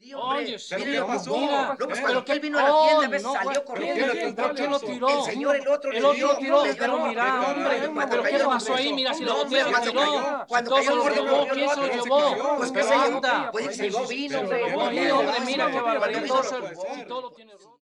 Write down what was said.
aquí, hombre. Oye, sí, Mire ¿qué lo que pasó? ocurrió. No, pues cuando ¿Pero él vino a la tienda, ves, no, salió corriendo. ¿por qué lo tiró? El señor, el otro El le otro dio, tiró, le pero dio. mira, hombre, Cuando ¿pero qué cayó, pasó ahí? Mira, si la no, botella hombre, se cuando tiró, cayó, si cuando todo cayó se el lo gordo, llevó, lo ¿quién se lo otro. llevó? Pues qué Pero sé yo, anda. puede que se llevó vino, hombre. Oye, hombre, mira qué barbaridad, Vino, si todo lo tiene roto.